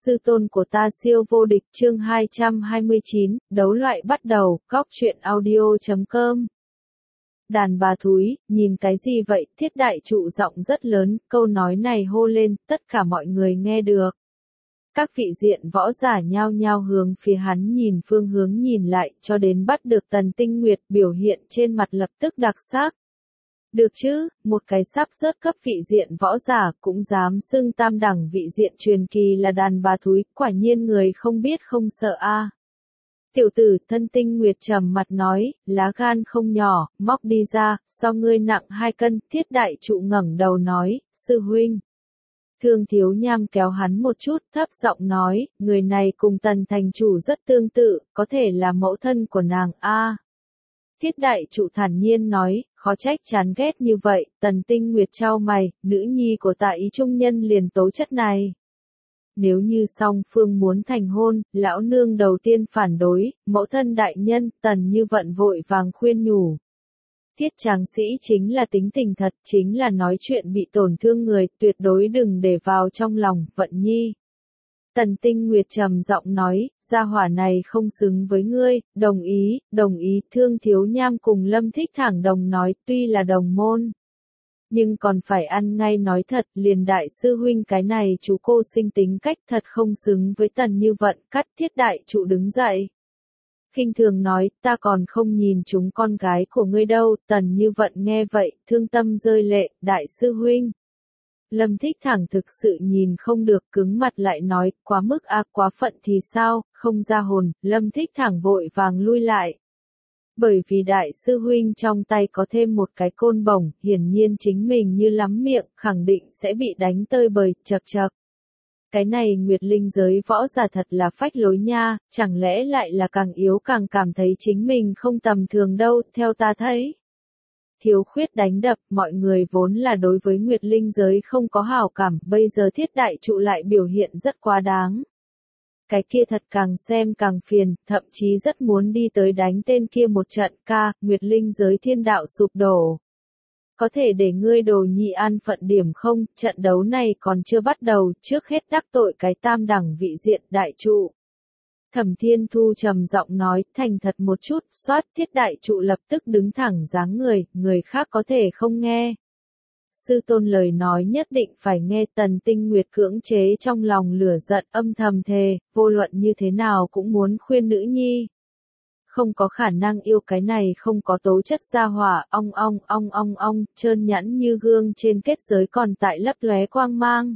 Sư tôn của ta siêu vô địch chương 229, đấu loại bắt đầu, góc truyện audio.com. Đàn bà thúi, nhìn cái gì vậy? Thiết đại trụ giọng rất lớn, câu nói này hô lên, tất cả mọi người nghe được. Các vị diện võ giả nhao nhao hướng phía hắn nhìn phương hướng nhìn lại, cho đến bắt được Tần Tinh Nguyệt biểu hiện trên mặt lập tức đặc sắc. Được chứ, một cái sắp rớt cấp vị diện võ giả cũng dám xưng tam đẳng vị diện truyền kỳ là đàn bà thúi, quả nhiên người không biết không sợ a. Tiểu tử Thân Tinh Nguyệt trầm mặt nói, lá gan không nhỏ, móc đi ra, so ngươi nặng 2 cân, Thiết đại trụ ngẩng đầu nói, sư huynh. Thương Thiếu Nham kéo hắn một chút, thấp giọng nói, người này cùng Tần thành chủ rất tương tự, có thể là mẫu thân của nàng a. Thiết đại trụ thản nhiên nói, khó trách chán ghét như vậy, Tần Tinh Nguyệt chau mày, nữ nhi của Tạ Ý trung nhân liền tố chất này. Nếu như song phương muốn thành hôn, lão nương đầu tiên phản đối, mẫu thân đại nhân, Tần Như Vận vội vàng khuyên nhủ. Thiết tráng sĩ chính là tính tình thật, chính là nói chuyện bị tổn thương người, tuyệt đối đừng để vào trong lòng, Vận nhi. Tần Tinh Nguyệt trầm giọng nói, gia hỏa này không xứng với ngươi, đồng ý, Thương Thiếu Nham cùng Lâm Thích thẳng đồng nói, tuy là đồng môn. Nhưng còn phải ăn ngay nói thật, liền đại sư huynh cái này chú cô sinh tính cách thật không xứng với Tần Như Vận, cắt Thiết đại trụ đứng dậy. Khinh thường nói, ta còn không nhìn chúng con gái của ngươi đâu, Tần Như Vận nghe vậy, thương tâm rơi lệ, đại sư huynh. Lâm Thích thẳng thực sự nhìn không được cứng mặt lại nói, quá mức quá phận thì sao, không ra hồn, Lâm Thích thẳng vội vàng lui lại. Bởi vì đại sư huynh trong tay có thêm một cái côn bổng, hiển nhiên chính mình như lắm miệng, khẳng định sẽ bị đánh tơi bời, chật chật. Cái này Nguyệt Linh giới võ giả thật là phách lối nha, chẳng lẽ lại là càng yếu càng cảm thấy chính mình không tầm thường đâu, theo ta thấy. Thiếu khuyết đánh đập, mọi người vốn là đối với Nguyệt Linh giới không có hảo cảm, bây giờ Thiết đại trụ lại biểu hiện rất quá đáng. Cái kia thật càng xem càng phiền, thậm chí rất muốn đi tới đánh tên kia một trận ca, Nguyệt Linh giới thiên đạo sụp đổ. Có thể để ngươi đồ nhị an phận điểm không, trận đấu này còn chưa bắt đầu, trước hết đắc tội cái tam đẳng vị diện đại trụ. Thẩm Thiên Thu trầm giọng nói, thành thật một chút, xoát Thiết đại trụ lập tức đứng thẳng dáng người khác có thể không nghe. Sư tôn lời nói nhất định phải nghe. Tần Tinh Nguyệt cưỡng chế trong lòng lửa giận âm thầm thề, vô luận như thế nào cũng muốn khuyên nữ nhi. Không có khả năng yêu cái này không có tố chất gia hỏa, ong, trơn nhẵn như gương trên kết giới còn tại lấp lóe quang mang.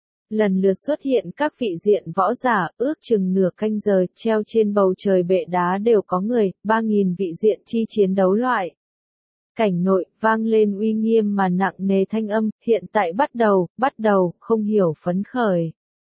Lần lượt xuất hiện các vị diện võ giả, ước chừng nửa canh giờ, treo trên bầu trời bệ đá đều có người, 3.000 vị diện chi chiến đấu loại. Cảnh nội, vang lên uy nghiêm mà nặng nề thanh âm, hiện tại bắt đầu, không hiểu phấn khởi.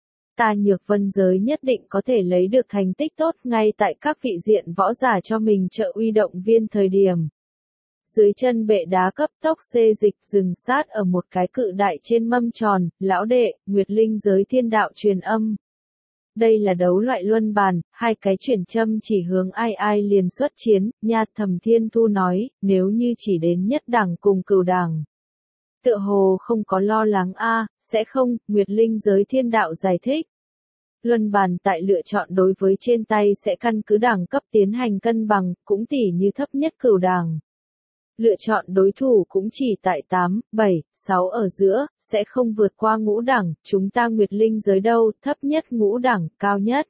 Ta Nhược Vân giới nhất định có thể lấy được thành tích tốt ngay tại các vị diện võ giả cho mình trợ uy động viên thời điểm. Dưới chân bệ đá cấp tốc xê dịch dừng sát ở một cái cự đại trên mâm tròn, lão đệ, Nguyệt Linh giới thiên đạo truyền âm. Đây là đấu loại luân bàn, 2 cái chuyển châm chỉ hướng ai liền xuất chiến, nha. Thẩm Thiên Thu nói, nếu như chỉ đến nhất đẳng cùng cửu đẳng. Tựa hồ không có lo lắng sẽ không, Nguyệt Linh giới thiên đạo giải thích. Luân bàn tại lựa chọn đối với trên tay sẽ căn cứ đẳng cấp tiến hành cân bằng, cũng tỉ như thấp nhất cửu đẳng. Lựa chọn đối thủ cũng chỉ tại 8, 7, 6 ở giữa, sẽ không vượt qua ngũ đẳng, chúng ta Nguyệt Linh giới đâu, thấp nhất ngũ đẳng, cao nhất.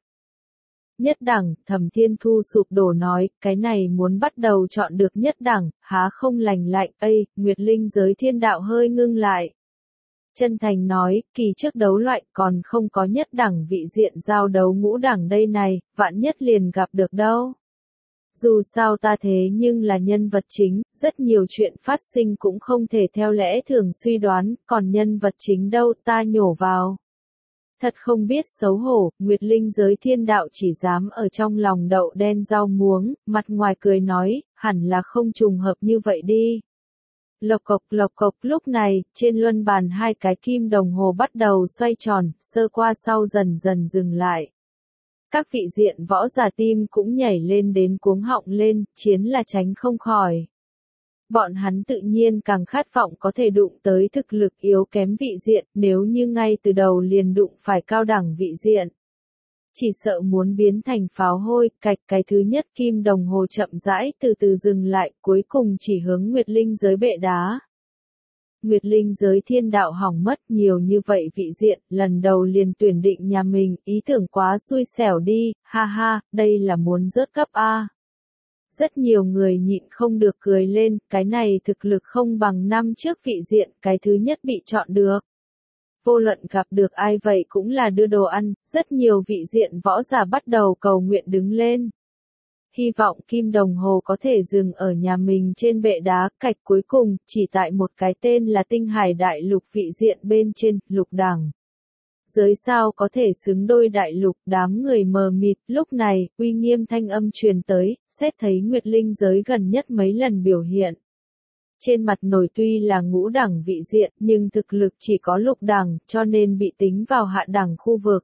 Nhất đẳng, Thẩm Thiên Thu sụp đổ nói, cái này muốn bắt đầu chọn được nhất đẳng, há không lành lạnh, Nguyệt Linh giới thiên đạo hơi ngưng lại. Chân thành nói, kỳ trước đấu loại còn không có nhất đẳng vị diện giao đấu ngũ đẳng đây này, vạn nhất liền gặp được đâu. Dù sao ta thế nhưng là nhân vật chính, rất nhiều chuyện phát sinh cũng không thể theo lẽ thường suy đoán, còn nhân vật chính đâu ta nhổ vào. Thật không biết xấu hổ, Nguyệt Linh giới thiên đạo chỉ dám ở trong lòng đậu đen rau muống, mặt ngoài cười nói, hẳn là không trùng hợp như vậy đi. Lộc cộc lúc này, trên luân bàn 2 cái kim đồng hồ bắt đầu xoay tròn, sơ qua sau dần dần dừng lại. Các vị diện võ giả tim cũng nhảy lên đến cuống họng lên, chiến là tránh không khỏi. Bọn hắn tự nhiên càng khát vọng có thể đụng tới thực lực yếu kém vị diện, nếu như ngay từ đầu liền đụng phải cao đẳng vị diện. Chỉ sợ muốn biến thành pháo hôi, cạch cái thứ nhất kim đồng hồ chậm rãi từ từ dừng lại, cuối cùng chỉ hướng Nguyệt Linh giới bệ đá. Nguyệt Linh giới thiên đạo hỏng mất nhiều như vậy vị diện, lần đầu liền tuyển định nhà mình, ý tưởng quá xui xẻo đi, ha ha, đây là muốn rớt cấp A. Rất nhiều người nhịn không được cười lên, cái này thực lực không bằng năm trước vị diện, cái thứ nhất bị chọn được. Vô luận gặp được ai vậy cũng là đưa đồ ăn, rất nhiều vị diện võ giả bắt đầu cầu nguyện đứng lên. Hy vọng kim đồng hồ có thể dừng ở nhà mình trên bệ đá, cạch cuối cùng, chỉ tại một cái tên là Tinh Hải Đại Lục vị diện bên trên, lục đẳng. Giới sao có thể xứng đôi đại lục, đám người mờ mịt, lúc này, uy nghiêm thanh âm truyền tới, xét thấy Nguyệt Linh giới gần nhất mấy lần biểu hiện. Trên mặt nổi tuy là ngũ đẳng vị diện, nhưng thực lực chỉ có lục đẳng, cho nên bị tính vào hạ đẳng khu vực.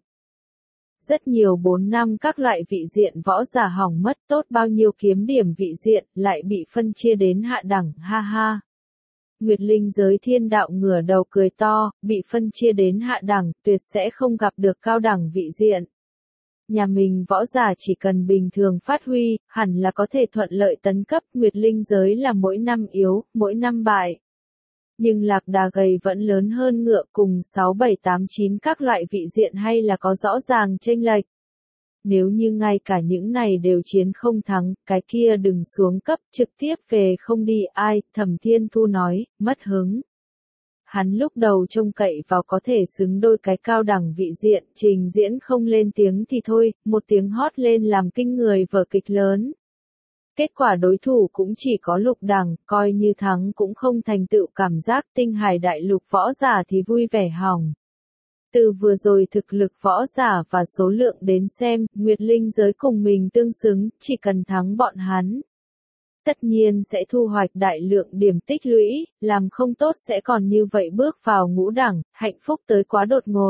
Rất nhiều 4 năm các loại vị diện võ giả hỏng mất tốt bao nhiêu kiếm điểm vị diện, lại bị phân chia đến hạ đẳng, ha ha. Nguyệt Linh giới thiên đạo ngửa đầu cười to, bị phân chia đến hạ đẳng, tuyệt sẽ không gặp được cao đẳng vị diện. Nhà mình võ giả chỉ cần bình thường phát huy, hẳn là có thể thuận lợi tấn cấp, Nguyệt Linh giới là mỗi năm yếu, mỗi năm bại. Nhưng lạc đà gầy vẫn lớn hơn ngựa, cùng 6, 7, 8, 9 các loại vị diện hay là có rõ ràng chênh lệch. Nếu như ngay cả những này đều chiến không thắng, cái kia đừng xuống cấp, trực tiếp về không đi ai, Thẩm Thiên Thu nói, mất hứng. Hắn lúc đầu trông cậy vào có thể xứng đôi cái cao đẳng vị diện, trình diễn không lên tiếng thì thôi, một tiếng hót lên làm kinh người vở kịch lớn. Kết quả đối thủ cũng chỉ có lục đẳng, coi như thắng cũng không thành tựu cảm giác Tinh Hải Đại Lục võ giả thì vui vẻ hỏng. Từ vừa rồi thực lực võ giả và số lượng đến xem, Nguyệt Linh giới cùng mình tương xứng, chỉ cần thắng bọn hắn. Tất nhiên sẽ thu hoạch đại lượng điểm tích lũy, làm không tốt sẽ còn như vậy bước vào ngũ đẳng, hạnh phúc tới quá đột ngột.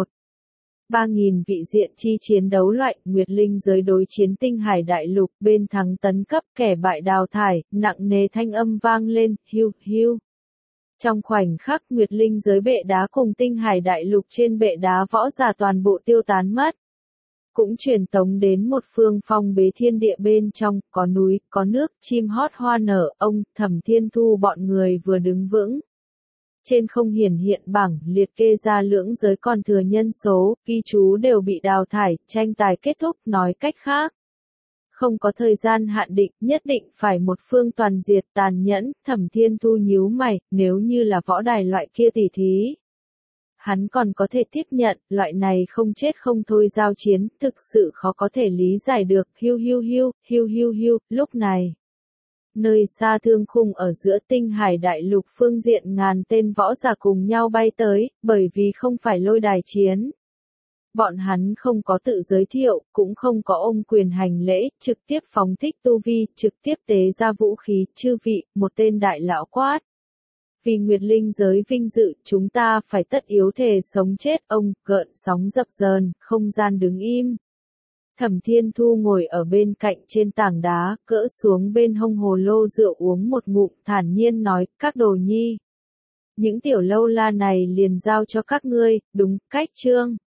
3.000 vị diện chi chiến đấu loại, Nguyệt Linh giới đối chiến Tinh Hải Đại Lục, bên thắng tấn cấp, kẻ bại đào thải, nặng nề thanh âm vang lên, hiu hiu. Trong khoảnh khắc Nguyệt Linh giới bệ đá cùng Tinh Hải Đại Lục trên bệ đá võ giả toàn bộ tiêu tán mất. Cũng truyền tống đến một phương phong bế thiên địa bên trong, có núi, có nước, chim hót hoa nở, ông, Thẩm Thiên Thu bọn người vừa đứng vững. Trên không hiển hiện bảng, liệt kê ra lưỡng giới còn thừa nhân số, ghi chú đều bị đào thải, tranh tài kết thúc, nói cách khác. Không có thời gian hạn định, nhất định phải một phương toàn diệt tàn nhẫn, Thẩm Thiên Thu nhíu mày, nếu như là võ đài loại kia tỉ thí. Hắn còn có thể tiếp nhận, loại này không chết không thôi giao chiến, thực sự khó có thể lý giải được, hiu hiu hiu, hiu hiu hiu, lúc này. Nơi xa thương khung ở giữa Tinh Hải Đại Lục phương diện ngàn tên võ giả cùng nhau bay tới, bởi vì không phải lôi đài chiến. Bọn hắn không có tự giới thiệu, cũng không có ôm quyền hành lễ, trực tiếp phóng thích tu vi, trực tiếp tế ra vũ khí, chư vị, một tên đại lão quát. Vì Nguyệt Linh giới vinh dự, chúng ta phải tất yếu thề sống chết, ông, gợn sóng dập dờn, không gian đứng im. Thẩm Thiên Thu ngồi ở bên cạnh trên tảng đá, cỡ xuống bên hông hồ lô rượu uống một ngụm, thản nhiên nói, các đồ nhi. Những tiểu lâu la này liền giao cho các ngươi, đúng, cách chương.